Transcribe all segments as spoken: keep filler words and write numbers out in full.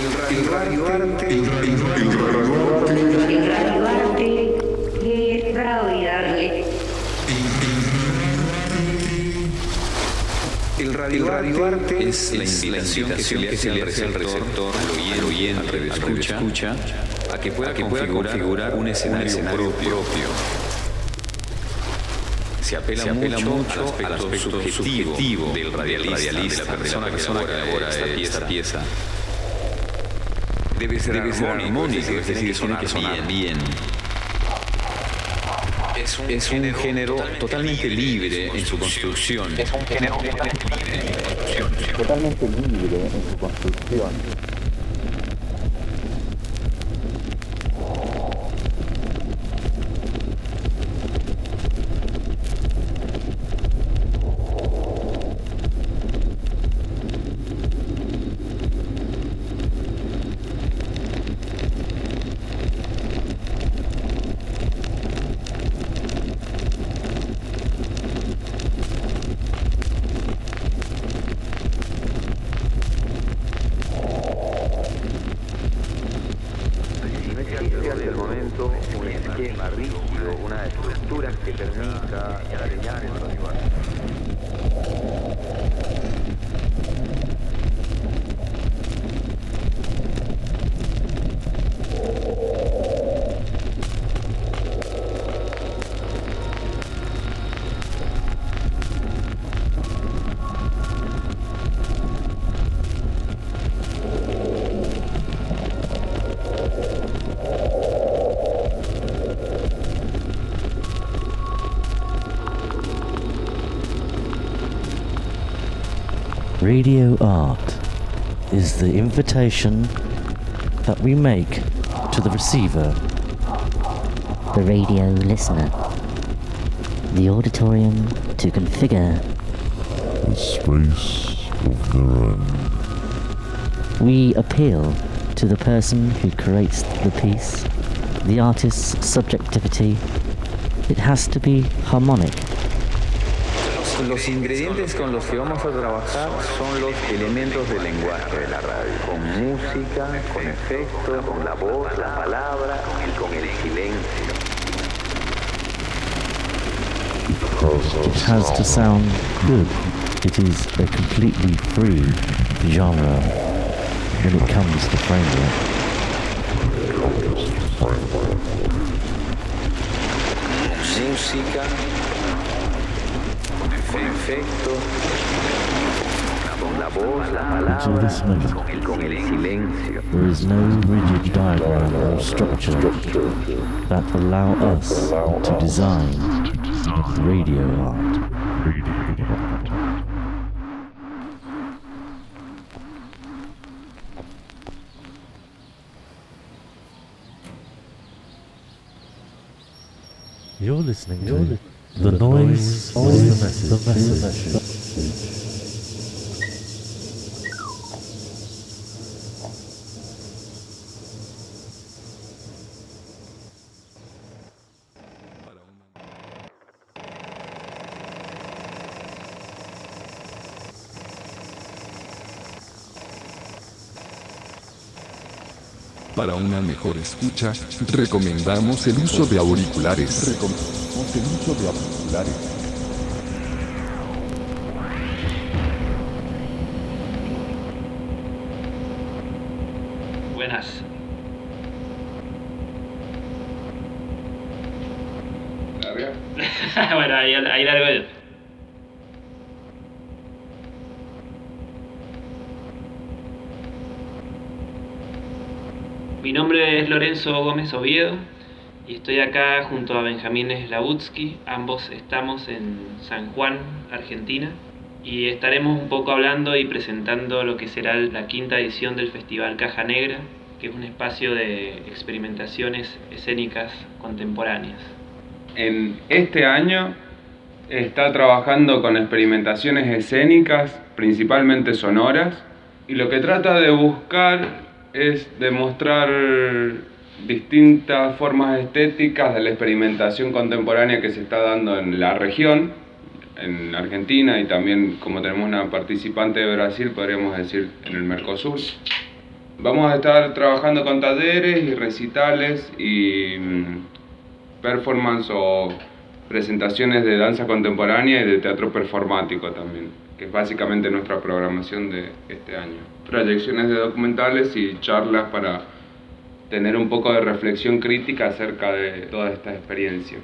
El Radio Arte. El Radio Arte. El Radio Arte es radiarle. El Radio, Radio Arte es la invitación que se le hace al receptor, al oyente, al escucha, escucha, a que pueda, a que pueda configurar, configurar un escenario, un escenario propio. propio. Se apela, se apela mucho, mucho al aspecto, al aspecto subjetivo, subjetivo del radialista, radialista, de la persona, de la persona que elabora esta, esta, pieza. esta pieza. Debe ser debe armónico, es decir, que tiene que sonar bien. bien. Es un, es un género, género totalmente, totalmente libre, libre en su construcción. Es un género totalmente libre en su construcción. Totalmente libre en su construcción. Radio art is the invitation that we make to the receiver, the radio listener, the auditorium to configure a space of their own. We appeal to the person who creates the piece, the artist's subjectivity. It has to be harmonic. Los ingredientes con los que vamos a trabajar son los elementos del lenguaje de la radio, con música, con efectos, con la voz, la palabra y con el silencio. It has to sound good. It is a completely free genre when it comes to framework. Música, con efecto, con la voz, la palabra, con el silencio. There is no rigid diagram or structure that allow us to design radio art. You're listening to the, the noise, noise is the message. The message. The message. Para una mejor escucha, recomendamos el uso de auriculares. Recomendamos el uso de auriculares. Buenas. Bueno, ahí, ahí largo yo. Mi nombre es Lorenzo Gómez Oviedo y estoy acá junto a Benjamín Slavutsky. Ambos estamos en San Juan, Argentina, y estaremos un poco hablando y presentando lo que será la quinta edición del Festival Caja Negra, que es un espacio de experimentaciones escénicas contemporáneas. En este año está trabajando con experimentaciones escénicas, principalmente sonoras, y lo que trata de buscar es demostrar distintas formas estéticas de la experimentación contemporánea que se está dando en la región, en Argentina, y también, como tenemos una participante de Brasil, podríamos decir en el Mercosur. Vamos a estar trabajando con talleres y recitales y mm, performance o presentaciones de danza contemporánea y de teatro performático también, que es básicamente nuestra programación de este año. Proyecciones de documentales y charlas para tener un poco de reflexión crítica acerca de toda esta experiencia.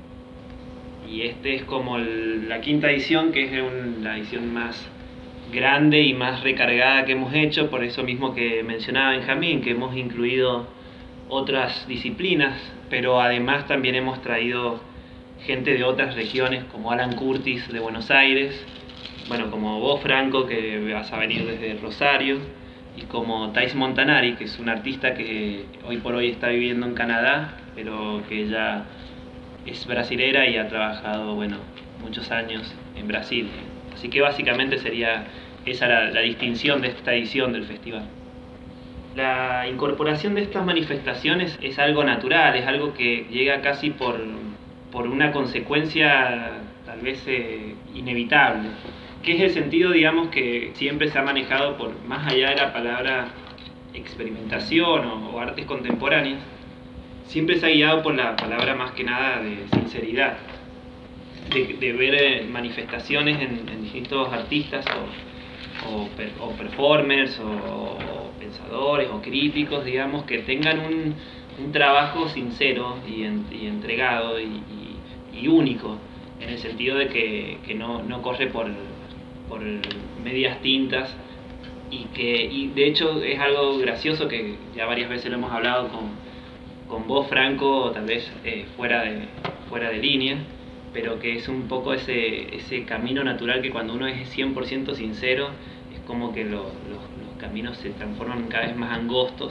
Y este es como el, la quinta edición, que es un, la edición más grande y más recargada que hemos hecho, por eso mismo que mencionaba Benjamín, que hemos incluido otras disciplinas, pero además también hemos traído gente de otras regiones, como Alan Curtis de Buenos Aires, bueno, como vos, Franco, que vas a venir desde Rosario, y como Thais Montanari, que es un artista que hoy por hoy está viviendo en Canadá, pero que ella es brasilera y ha trabajado, bueno, muchos años en Brasil. Así que básicamente sería esa la, la distinción de esta edición del festival. La incorporación de estas manifestaciones es algo natural, es algo que llega casi por, por una consecuencia tal vez eh, inevitable, que es el sentido, digamos, que siempre se ha manejado por más allá de la palabra experimentación o, o artes contemporáneas, siempre se ha guiado por la palabra más que nada de sinceridad. De, de ver eh, manifestaciones en, en distintos artistas o, o, per, o performers o, o pensadores o críticos, digamos, que tengan un, un trabajo sincero y, en, y entregado y, y, y único, en el sentido de que, que no, no corre por, por medias tintas y que y de hecho es algo gracioso que ya varias veces lo hemos hablado con, con vos, Franco, o tal vez eh, fuera de, fuera de línea, pero que es un poco ese, ese camino natural que cuando uno es cien por ciento sincero, es como que lo, los, los caminos se transforman cada vez más angostos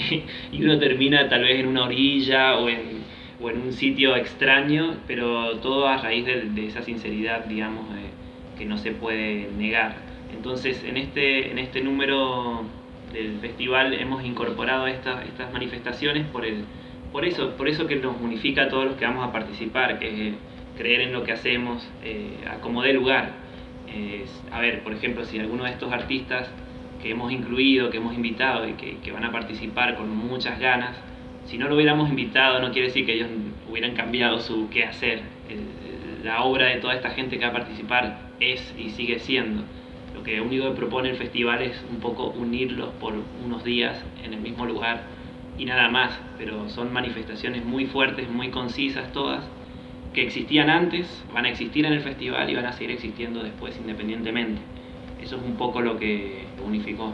y uno termina tal vez en una orilla o en, o en un sitio extraño, pero todo a raíz de, de esa sinceridad, digamos, eh, que no se puede negar. Entonces, en este, en este número del festival hemos incorporado esta, estas manifestaciones por, el, por, eso, por eso que nos unifica a todos los que vamos a participar, que es creer en lo que hacemos, eh, a como dé lugar. Eh, a ver, por ejemplo, si alguno de estos artistas que hemos incluido, que hemos invitado y que, que van a participar con muchas ganas, si no lo hubiéramos invitado no quiere decir que ellos hubieran cambiado su qué hacer. El, la obra de toda esta gente que va a participar es y sigue siendo. Lo que único que propone el festival es un poco unirlos por unos días en el mismo lugar y nada más, pero son manifestaciones muy fuertes, muy concisas todas, que existían antes, van a existir en el festival y van a seguir existiendo después independientemente. Eso es un poco lo que unificó.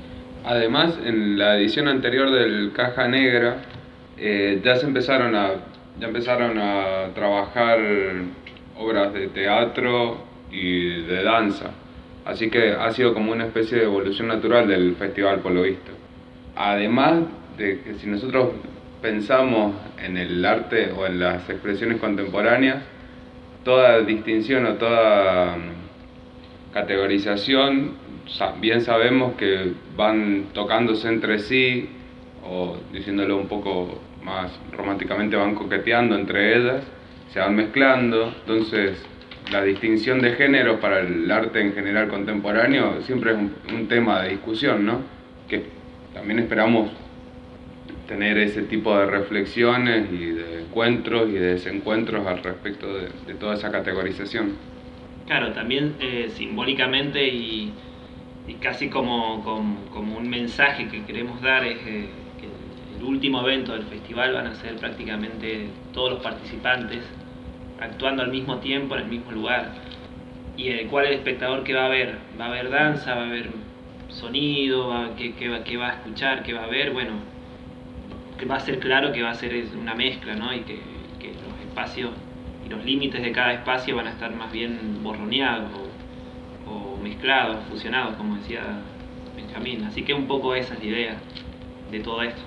Además, en la edición anterior del Caja Negra eh, ya se empezaron a ya empezaron a trabajar obras de teatro y de danza, así que ha sido como una especie de evolución natural del festival, por lo visto. Además de que si nosotros pensamos en el arte o en las expresiones contemporáneas, toda distinción o toda categorización, bien sabemos que van tocándose entre sí, o diciéndolo un poco más románticamente, van coqueteando entre ellas, se van mezclando. Entonces, la distinción de géneros para el arte en general contemporáneo siempre es un, un tema de discusión, ¿no? Que también esperamos tener ese tipo de reflexiones y de encuentros y de desencuentros al respecto de, de toda esa categorización. Claro, también eh, simbólicamente y, y casi como, como, como un mensaje que queremos dar es eh, que el último evento del festival van a ser prácticamente todos los participantes actuando al mismo tiempo en el mismo lugar, y en el cual el espectador, ¿qué va a ver? Va a haber danza, va a haber sonido, va, ¿qué, qué, va, qué va a escuchar? ¿Qué va a ver? Bueno, que va a ser claro que va a ser una mezcla, ¿no? Y que, que los espacios y los límites de cada espacio van a estar más bien borroneados o, o mezclados, fusionados, como decía Benjamín. Así que un poco esa es la idea de todo esto.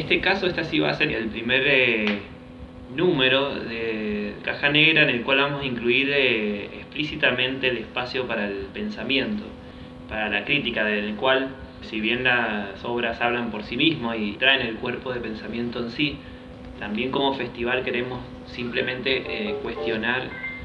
este caso, esta sí va a ser el primer eh, número de Caja Negra en el cual vamos a incluir eh, explícitamente el espacio para el pensamiento, para la crítica, del cual, si bien las obras hablan por sí mismas y traen el cuerpo de pensamiento en sí, también como festival queremos simplemente eh, cuestionar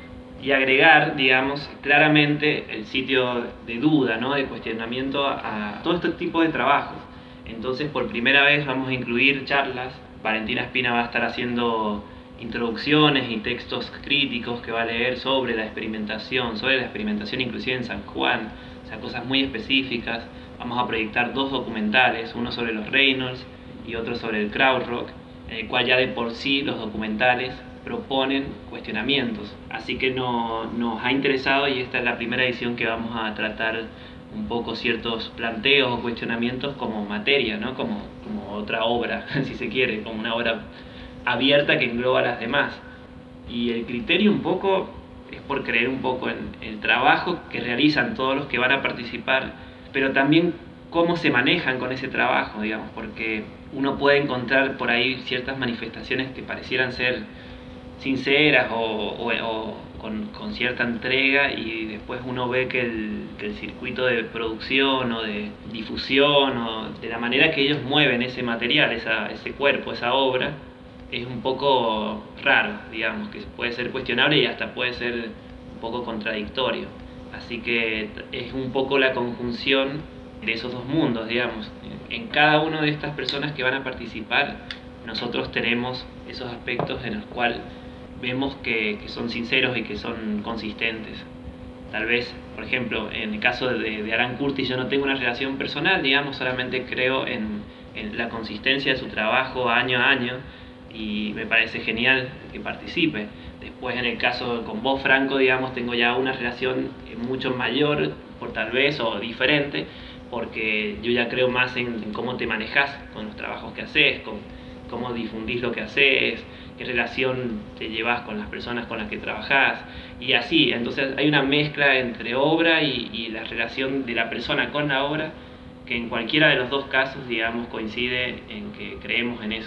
y agregar, digamos, claramente el sitio de duda, ¿no? De cuestionamiento a, a todo este tipo de trabajos. Entonces, por primera vez vamos a incluir charlas. Valentina Espina va a estar haciendo introducciones y textos críticos que va a leer sobre la experimentación, sobre la experimentación inclusive en San Juan, o sea, cosas muy específicas. Vamos a proyectar dos documentales, uno sobre los Reynolds y otro sobre el Krautrock, en el cual ya de por sí los documentales proponen cuestionamientos. Así que no, nos ha interesado, y esta es la primera edición que vamos a tratar un poco ciertos planteos o cuestionamientos como materia, ¿no? como, como otra obra, si se quiere, como una obra abierta que engloba a las demás. Y el criterio un poco es por creer un poco en el trabajo que realizan todos los que van a participar, pero también cómo se manejan con ese trabajo, digamos, porque uno puede encontrar por ahí ciertas manifestaciones que parecieran ser sinceras o, o, o con, con cierta entrega, y después uno ve que el, que el circuito de producción o de difusión o de la manera que ellos mueven ese material, esa, ese cuerpo, esa obra, es un poco raro, digamos, que puede ser cuestionable y hasta puede ser un poco contradictorio. Así que es un poco la conjunción de esos dos mundos, digamos. En cada una de estas personas que van a participar, nosotros tenemos esos aspectos en los cuales vemos que, que son sinceros y que son consistentes. Tal vez, por ejemplo, en el caso de, de Aran Curtis, yo no tengo una relación personal, digamos, solamente creo en, en la consistencia de su trabajo año a año, y me parece genial que participe. Después, en el caso con vos, Franco, digamos, tengo ya una relación mucho mayor, por tal vez, o diferente, porque yo ya creo más en, en cómo te manejas con los trabajos que haces, con cómo difundís lo que haces, qué relación te llevas con las personas con las que trabajás, y así. Entonces hay una mezcla entre obra y, y la relación de la persona con la obra, que en cualquiera de los dos casos, digamos, coincide en que creemos en eso.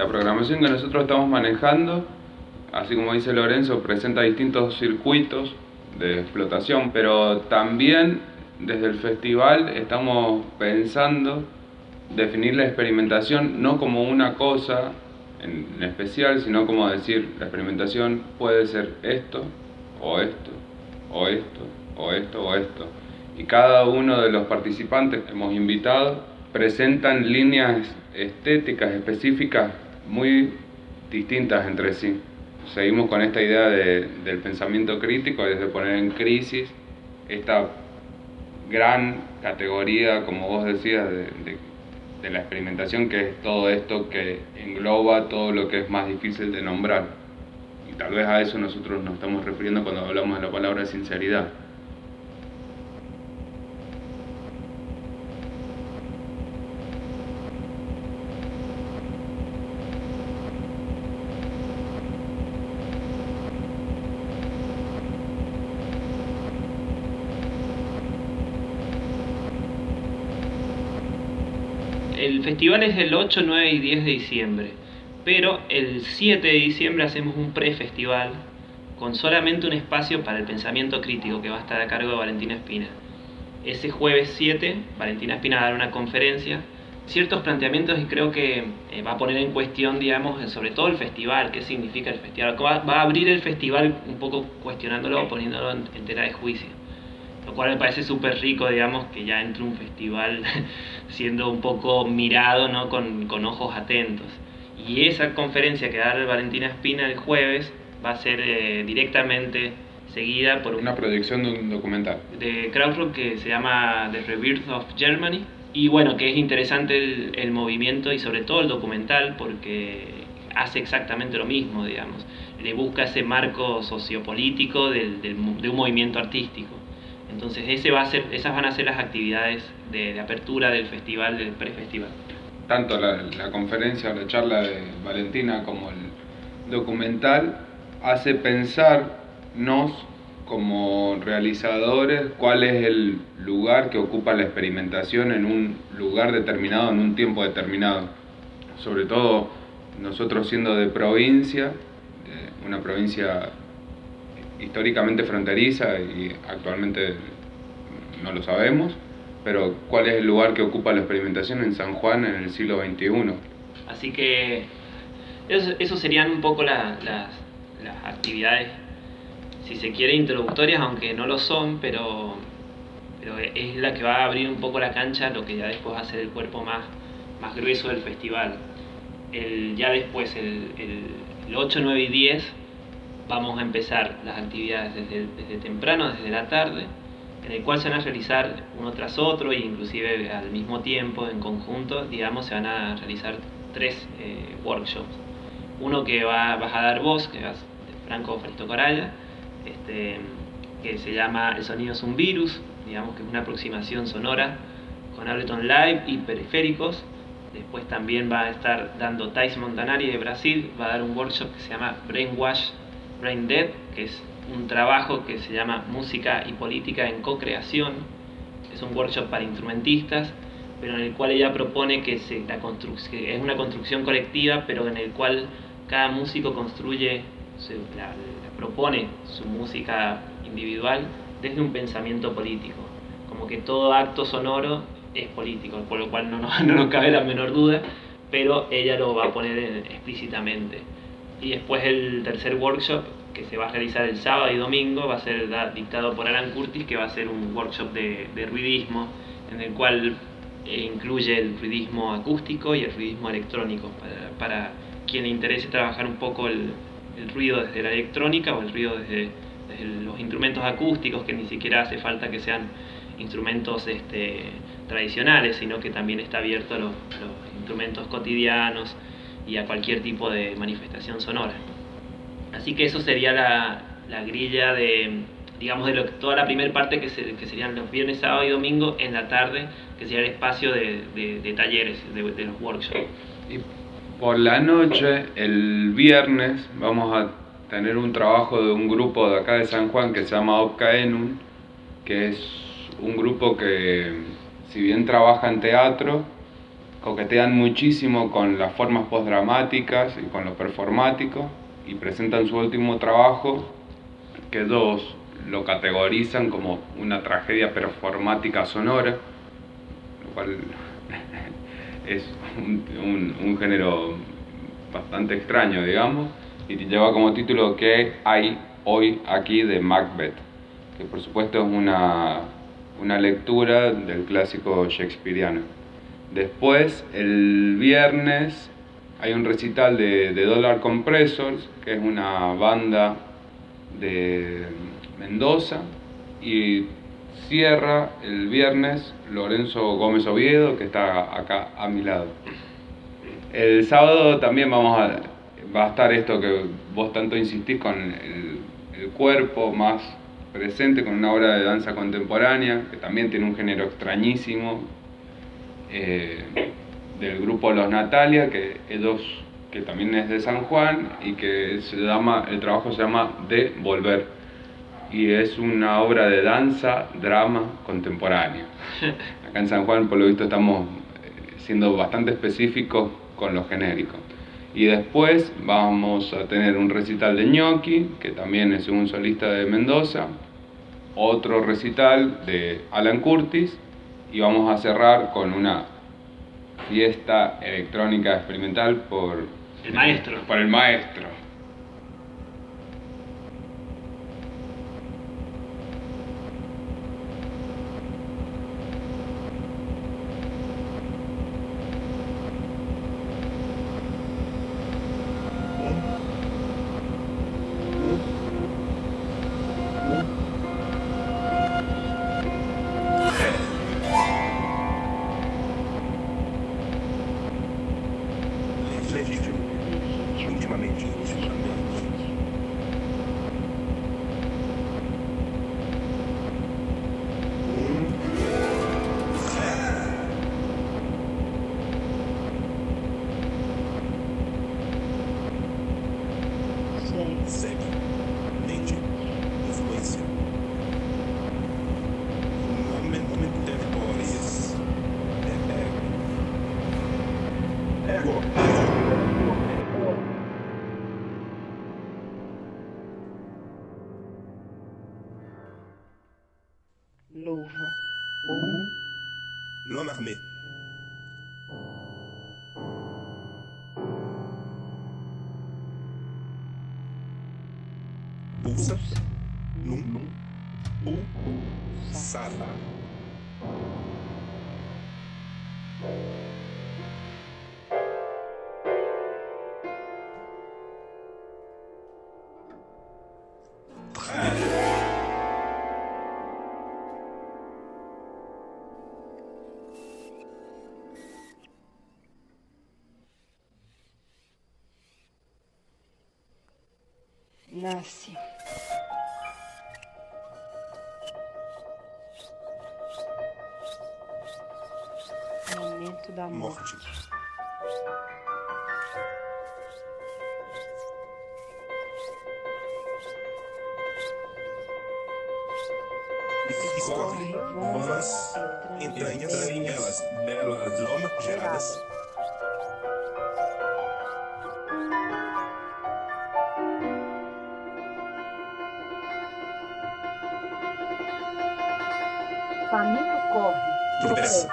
la programación que nosotros estamos manejando, así como dice Lorenzo, presenta distintos circuitos de explotación, pero también desde el festival estamos pensando definir la experimentación no como una cosa en especial, sino como decir, la experimentación puede ser esto, o esto, o esto, o esto, o esto. Y cada uno de los participantes que hemos invitado presentan líneas estéticas específicas muy distintas entre sí. Seguimos con esta idea de, del pensamiento crítico, desde poner en crisis esta gran categoría, como vos decías, de, de, de la experimentación, que es todo esto que engloba todo lo que es más difícil de nombrar. Y tal vez a eso nosotros nos estamos refiriendo cuando hablamos de la palabra sinceridad. El festival es del ocho, nueve y diez de diciembre, pero el siete de diciembre hacemos un pre-festival con solamente un espacio para el pensamiento crítico que va a estar a cargo de Valentina Espina. Ese jueves siete, Valentina Espina va a dar una conferencia, ciertos planteamientos y creo que eh, va a poner en cuestión, digamos, sobre todo el festival, qué significa el festival. Va, va a abrir el festival un poco cuestionándolo, poniéndolo en, en tela de juicio. Lo cual me parece súper rico, digamos, que ya entre un festival siendo un poco mirado, ¿no? con, con ojos atentos. Y esa conferencia que va a dar Valentina Espina el jueves va a ser eh, directamente seguida por una proyección de un documental de Krautrock que se llama The Rebirth of Germany. Y bueno, que es interesante el, el movimiento y sobre todo el documental porque hace exactamente lo mismo, digamos. Le busca ese marco sociopolítico del, del, de un movimiento artístico. Entonces ese va a ser, esas van a ser las actividades de, de apertura del festival, del prefestival. Tanto la, la conferencia o la charla de Valentina como el documental hace pensarnos como realizadores cuál es el lugar que ocupa la experimentación en un lugar determinado, en un tiempo determinado. Sobre todo nosotros siendo de provincia, de una provincia históricamente fronteriza y actualmente no lo sabemos, pero cuál es el lugar que ocupa la experimentación en San Juan en el siglo veintiuno. Así que eso, eso serían un poco la, las, las actividades, si se quiere, introductorias, aunque no lo son, pero, pero es la que va a abrir un poco la cancha, lo que ya después va a ser el cuerpo más, más grueso del festival. El, ya después, el, el, el ocho, nueve y diez, vamos a empezar las actividades desde, desde temprano, desde la tarde, en el cual se van a realizar uno tras otro e inclusive al mismo tiempo, en conjunto, digamos, se van a realizar tres eh, workshops. Uno que va, vas a dar vos, que vas de Franco Francisco Coralla, este, que se llama El sonido es un virus, digamos que es una aproximación sonora con Ableton Live y periféricos. Después también va a estar dando Thais Montanari de Brasil, va a dar un workshop que se llama Brainwash, Brain Dead, que es un trabajo que se llama Música y Política en Co-Creación. Es un workshop para instrumentistas, pero en el cual ella propone que, se, la que es una construcción colectiva, pero en el cual cada músico construye, se, la, la propone su música individual desde un pensamiento político. Como que todo acto sonoro es político, por lo cual no, no, no nos cabe la menor duda, pero ella lo va a poner en, explícitamente. Y después el tercer workshop, que se va a realizar el sábado y domingo, va a ser dictado por Alan Curtis, que va a ser un workshop de, de ruidismo, en el cual eh, incluye el ruidismo acústico y el ruidismo electrónico, para, para quien le interese trabajar un poco el, el ruido desde la electrónica o el ruido desde, desde los instrumentos acústicos, que ni siquiera hace falta que sean instrumentos este, tradicionales, sino que también está abierto a los, a los instrumentos cotidianos y a cualquier tipo de manifestación sonora. Así que eso sería la, la grilla de, digamos, de lo, toda la primera parte que, se, que serían los viernes, sábado y domingo en la tarde, que sería el espacio de, de, de talleres, de, de los workshops. Y por la noche, el viernes, vamos a tener un trabajo de un grupo de acá de San Juan que se llama Opka Enun, que es un grupo que, si bien trabaja en teatro, coquetean muchísimo con las formas postdramáticas y con lo performático y presentan su último trabajo, que ellos lo categorizan como una tragedia performática sonora, lo cual es un, un, un género bastante extraño, digamos, y lleva como título ¿Qué hay hoy aquí? De Macbeth, que por supuesto es una, una lectura del clásico shakespeariano. Después, el viernes, hay un recital de, de Dollar Compressors, que es una banda de Mendoza, y cierra el viernes Lorenzo Gómez Oviedo, que está acá a mi lado. El sábado también vamos a, va a estar esto que vos tanto insistís, con el, el cuerpo más presente, con una obra de danza contemporánea, que también tiene un género extrañísimo, eh, del grupo Los Natalia, que ellos, que también es de San Juan, y que se llama, el trabajo se llama De Volver, y es una obra de danza, drama contemporáneo. Acá en San Juan, por lo visto, estamos siendo bastante específicos con lo genérico. Y después vamos a tener un recital de Gnocchi, que también es un solista de Mendoza, otro recital de Alan Curtis, y vamos a cerrar con una fiesta electrónica experimental por el maestro. Por el maestro. Louva o L'homme armé. Pulsa. Num. Pulsada. Nasce. Momento da morte. E corre, vãs, entranhas, belas, belas, loma, geradas. Faminto corre, tropeça.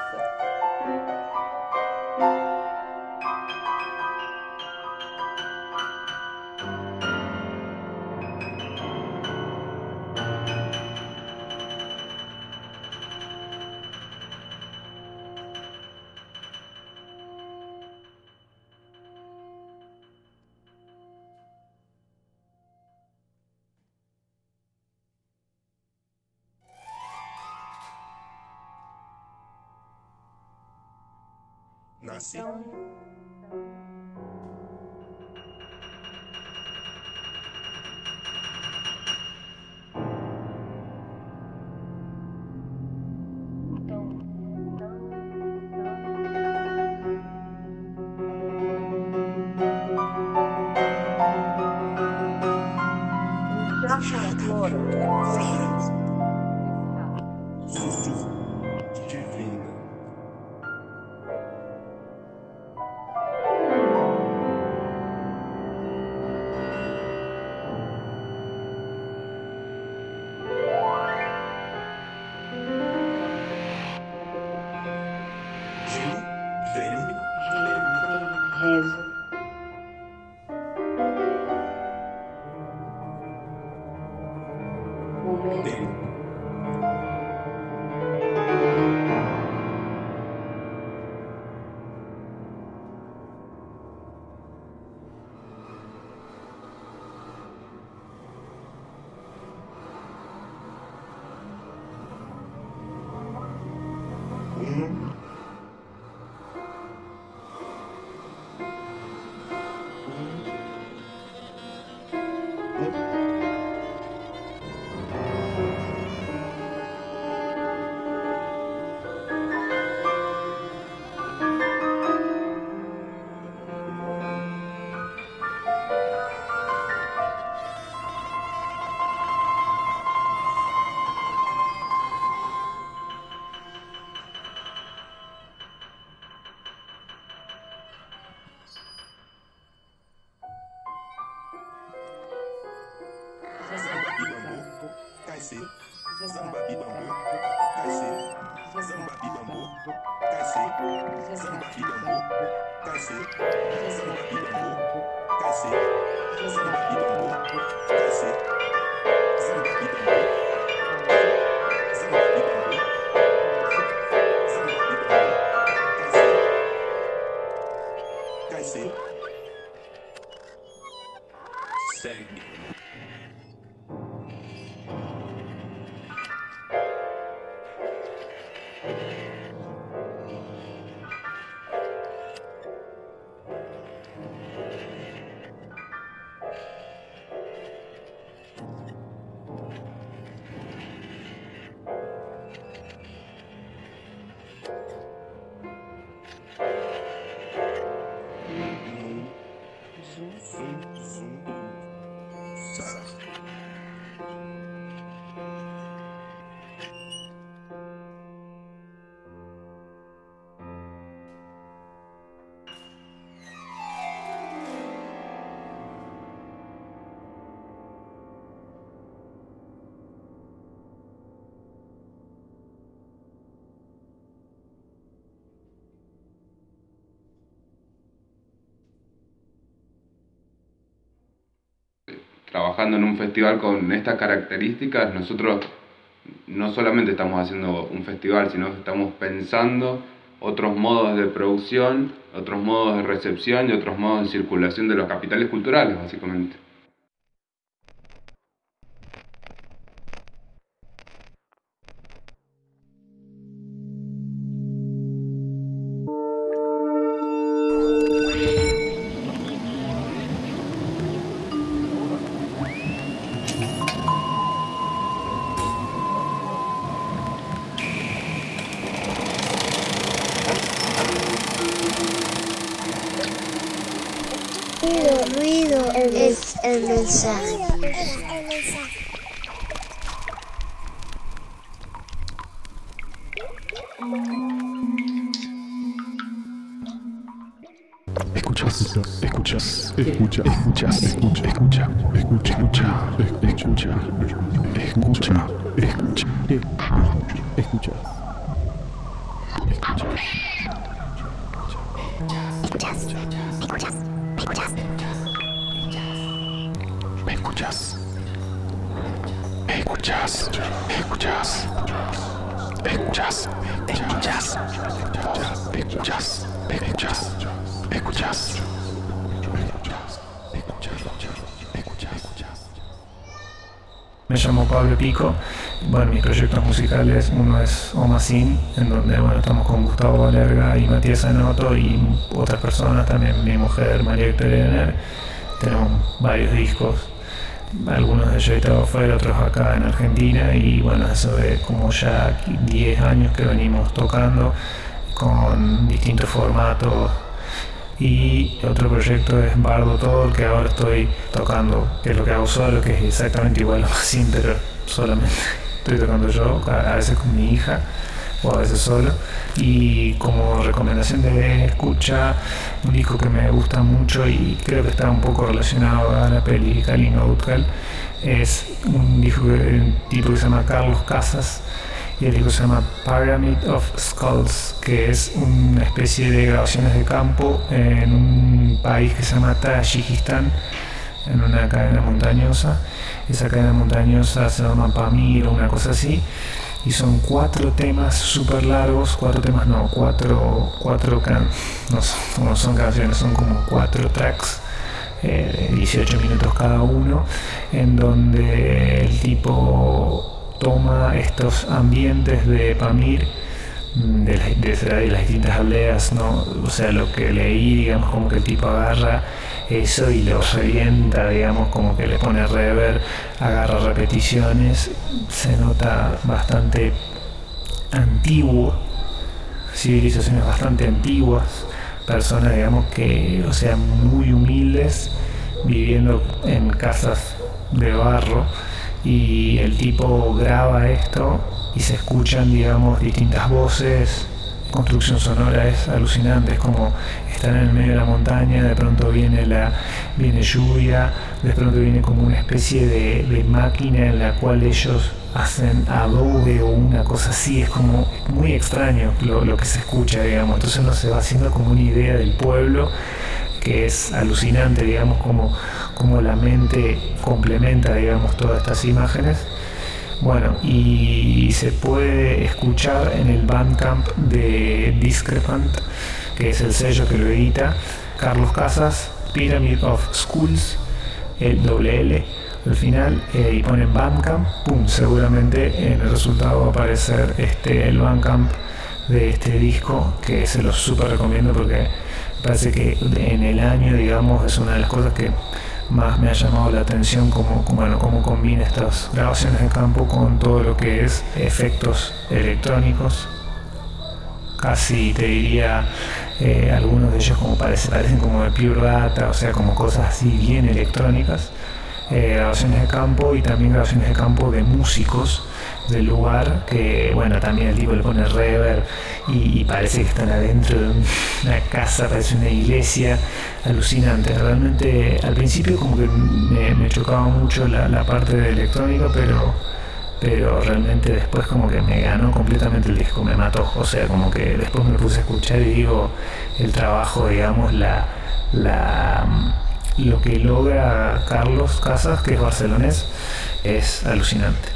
Nasce. Então, já flora. Sussurro divina. rezo. Momento. Zamba e bambu, cacê, zamba e bambu, cacê, zamba e bambu, cacê, zamba e bambu, cacê, zamba e bambu, cacê, zamba e bambu, zamba e bambu, zamba e bambu, cacê, cacê, segue. Trabajando en un festival con estas características, nosotros no solamente estamos haciendo un festival, sino que estamos pensando otros modos de producción, otros modos de recepción y otros modos de circulación de los capitales culturales, básicamente. Ruido, ruido es el mensaje. Escuchas, escuchas, escucha, escuchas, escucha, escucha, escucha, escucha, escucha, escucha, escucha, escucha, ¿me escuchas? ¿Me escuchas? ¿Me escuchas? ¿Me escuchas? ¿Me escuchas? ¿Me escuchas? ¿Me escuchas? ¿Me escuchas? Me llamo Pablo Pico. Bueno, mis proyectos musicales, uno es Omacin, en donde bueno, estamos con Gustavo Valerga y Matías Anoto y otras personas, también mi mujer María Victoria Ener. Tenemos varios discos, algunos de ellos editados afuera, otros acá en Argentina, y bueno, eso de como ya diez años que venimos tocando con distintos formatos. Y otro proyecto es Bardo Todo, que ahora estoy tocando, que es lo que hago solo, que es exactamente igual a Omacin, pero solamente estoy tocando yo, a veces con mi hija o a veces solo. Y como recomendación de escucha, un disco que me gusta mucho y creo que está un poco relacionado a la peli Kalinga Utkal, es un disco de un tipo que se llama Carlos Casas, y el disco se llama Pyramid of Skulls, que es una especie de grabaciones de campo en un país que se llama Tayikistán, en una cadena montañosa. Esa cadena montañosa se llama Pamir o una cosa así, y son cuatro temas súper largos, cuatro temas no, cuatro, cuatro can, no son, no son canciones, son como cuatro tracks eh, de dieciocho minutos cada uno, en donde el tipo toma estos ambientes de Pamir, de, la, de, de las distintas aldeas, ¿no? O sea, lo que leí, digamos, como que el tipo agarra eso y lo revienta, digamos, como que le pone reverb, agarra repeticiones, se nota bastante antiguo, civilizaciones bastante antiguas, personas, digamos, que, o sea, muy humildes, viviendo en casas de barro, y el tipo graba esto y se escuchan, digamos, distintas voces. Construcción sonora es alucinante, es como estar en el medio de la montaña, de pronto viene la viene lluvia, de pronto viene como una especie de, de máquina en la cual ellos hacen adobe o una cosa así, es como muy extraño lo, lo que se escucha, digamos. Entonces uno se va haciendo como una idea del pueblo, que es alucinante, digamos, como, como la mente complementa, digamos, todas estas imágenes. Bueno, y se puede escuchar en el Bandcamp de Discrepant, que es el sello que lo edita Carlos Casas, Pyramid of Skulls, el doble L al final, eh, y ponen Bandcamp, pum, seguramente en el resultado va a aparecer este, el Bandcamp de este disco, que se los súper recomiendo porque parece que en el año, digamos, es una de las cosas que más me ha llamado la atención, cómo, bueno, cómo combina estas grabaciones de campo con todo lo que es efectos electrónicos. Casi te diría, eh, algunos de ellos como parece, parecen como de Pure Data, o sea, como cosas así bien electrónicas. Eh, grabaciones de campo y también grabaciones de campo de músicos del lugar, que bueno, también el tipo le pone reverb y, y parece que están adentro de una casa, parece una iglesia, alucinante. Realmente al principio como que me, me chocaba mucho la, la parte de electrónica, pero pero realmente después como que me ganó completamente el disco, me mató. O sea, como que después me puse a escuchar y digo, el trabajo, digamos, la la lo que logra Carlos Casas, que es barcelonés, es alucinante.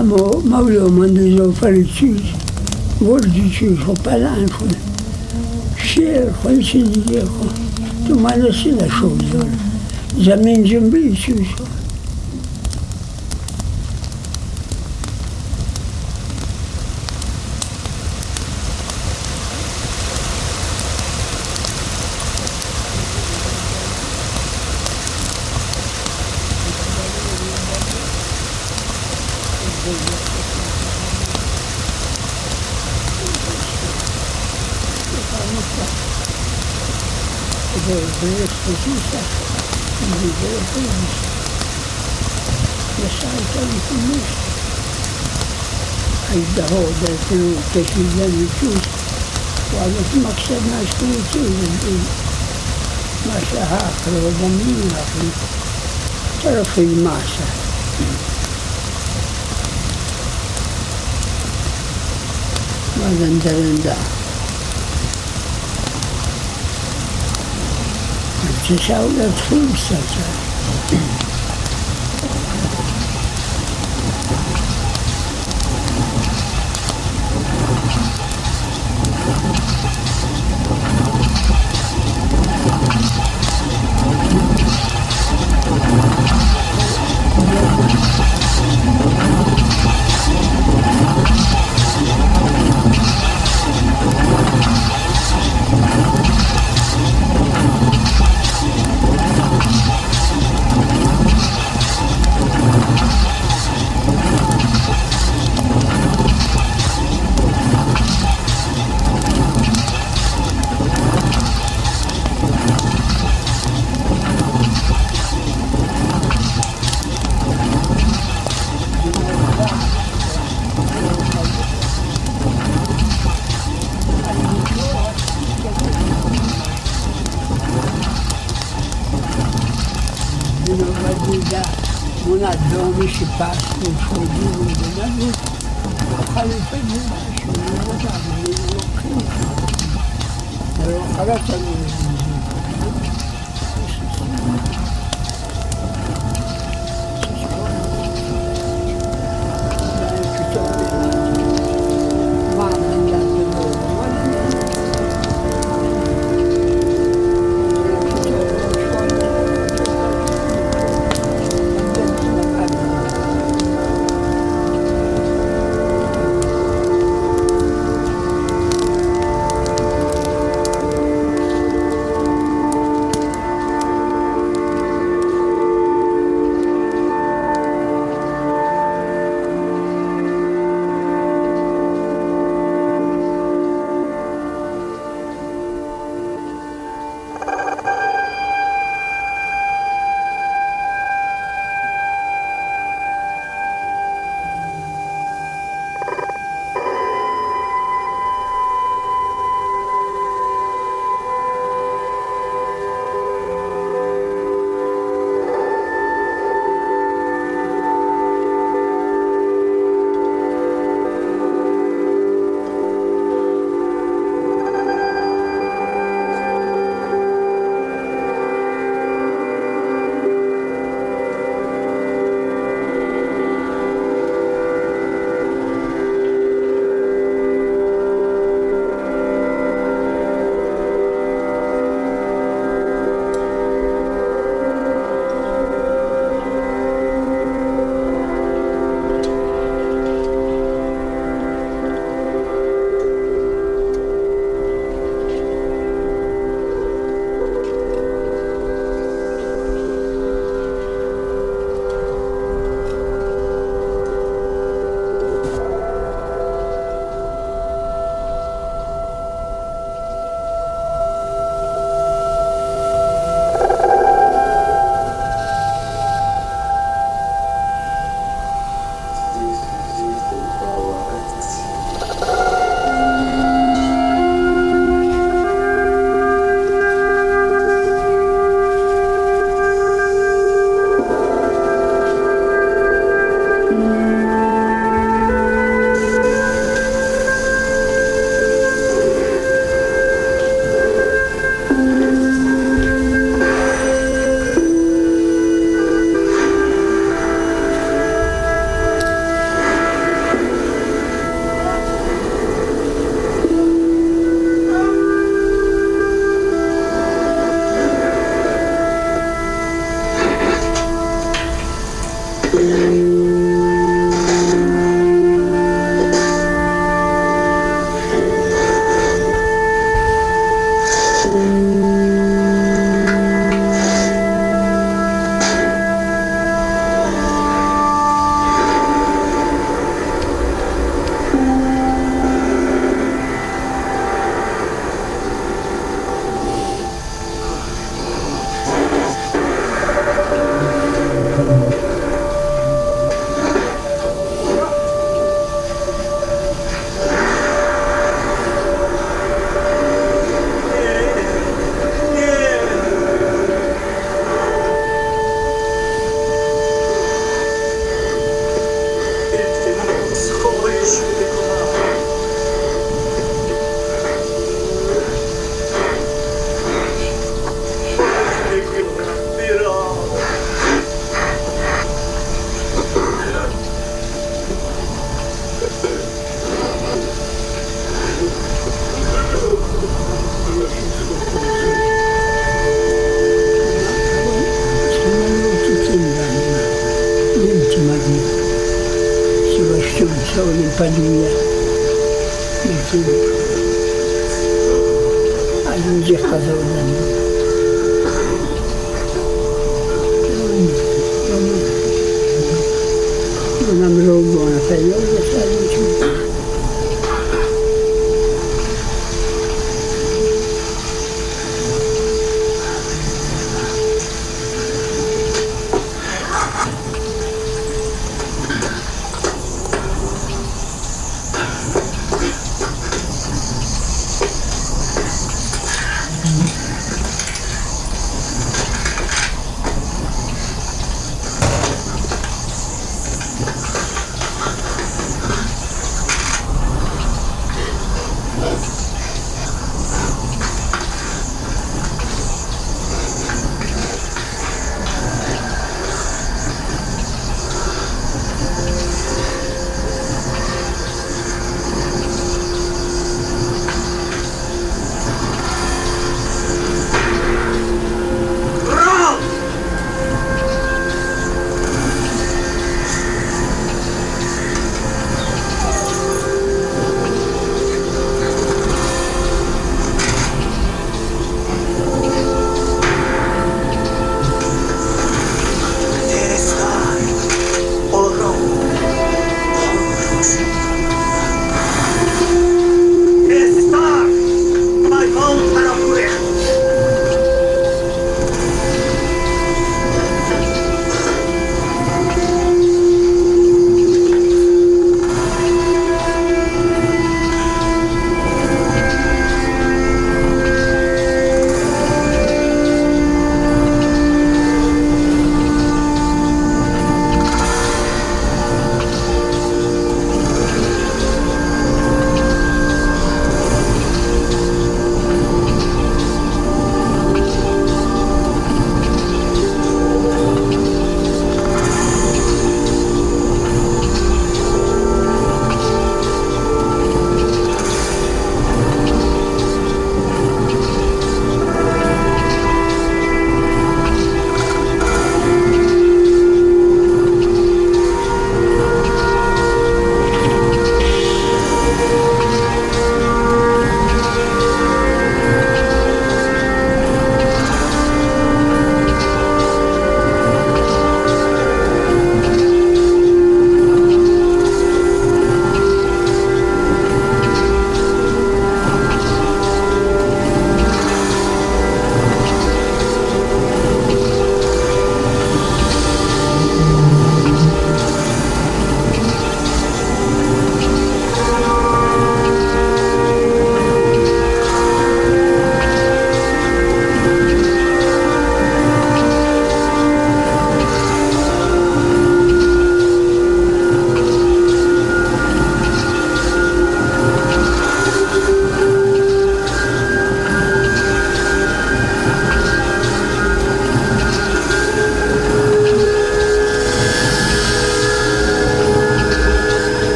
اما مولا من نظافر چیز وردی چیز خب پلن خود شعر خود چیز دیگه خود تو من رسیده شد داره زمین جنبی چیز خود ده ها در کنو کشیدن چوز و از مقصد نشکنی چیزن ماشا حقل و زمین حقل طرفی ماشا مادن درنده تساؤلات خمسة میشه پس بود خودی بوده نبود خلیفه نمیشه نبود در آخرت هم Padilla, Martín, hay un día pasado hablando. Non avrò buona fai, io lo sai,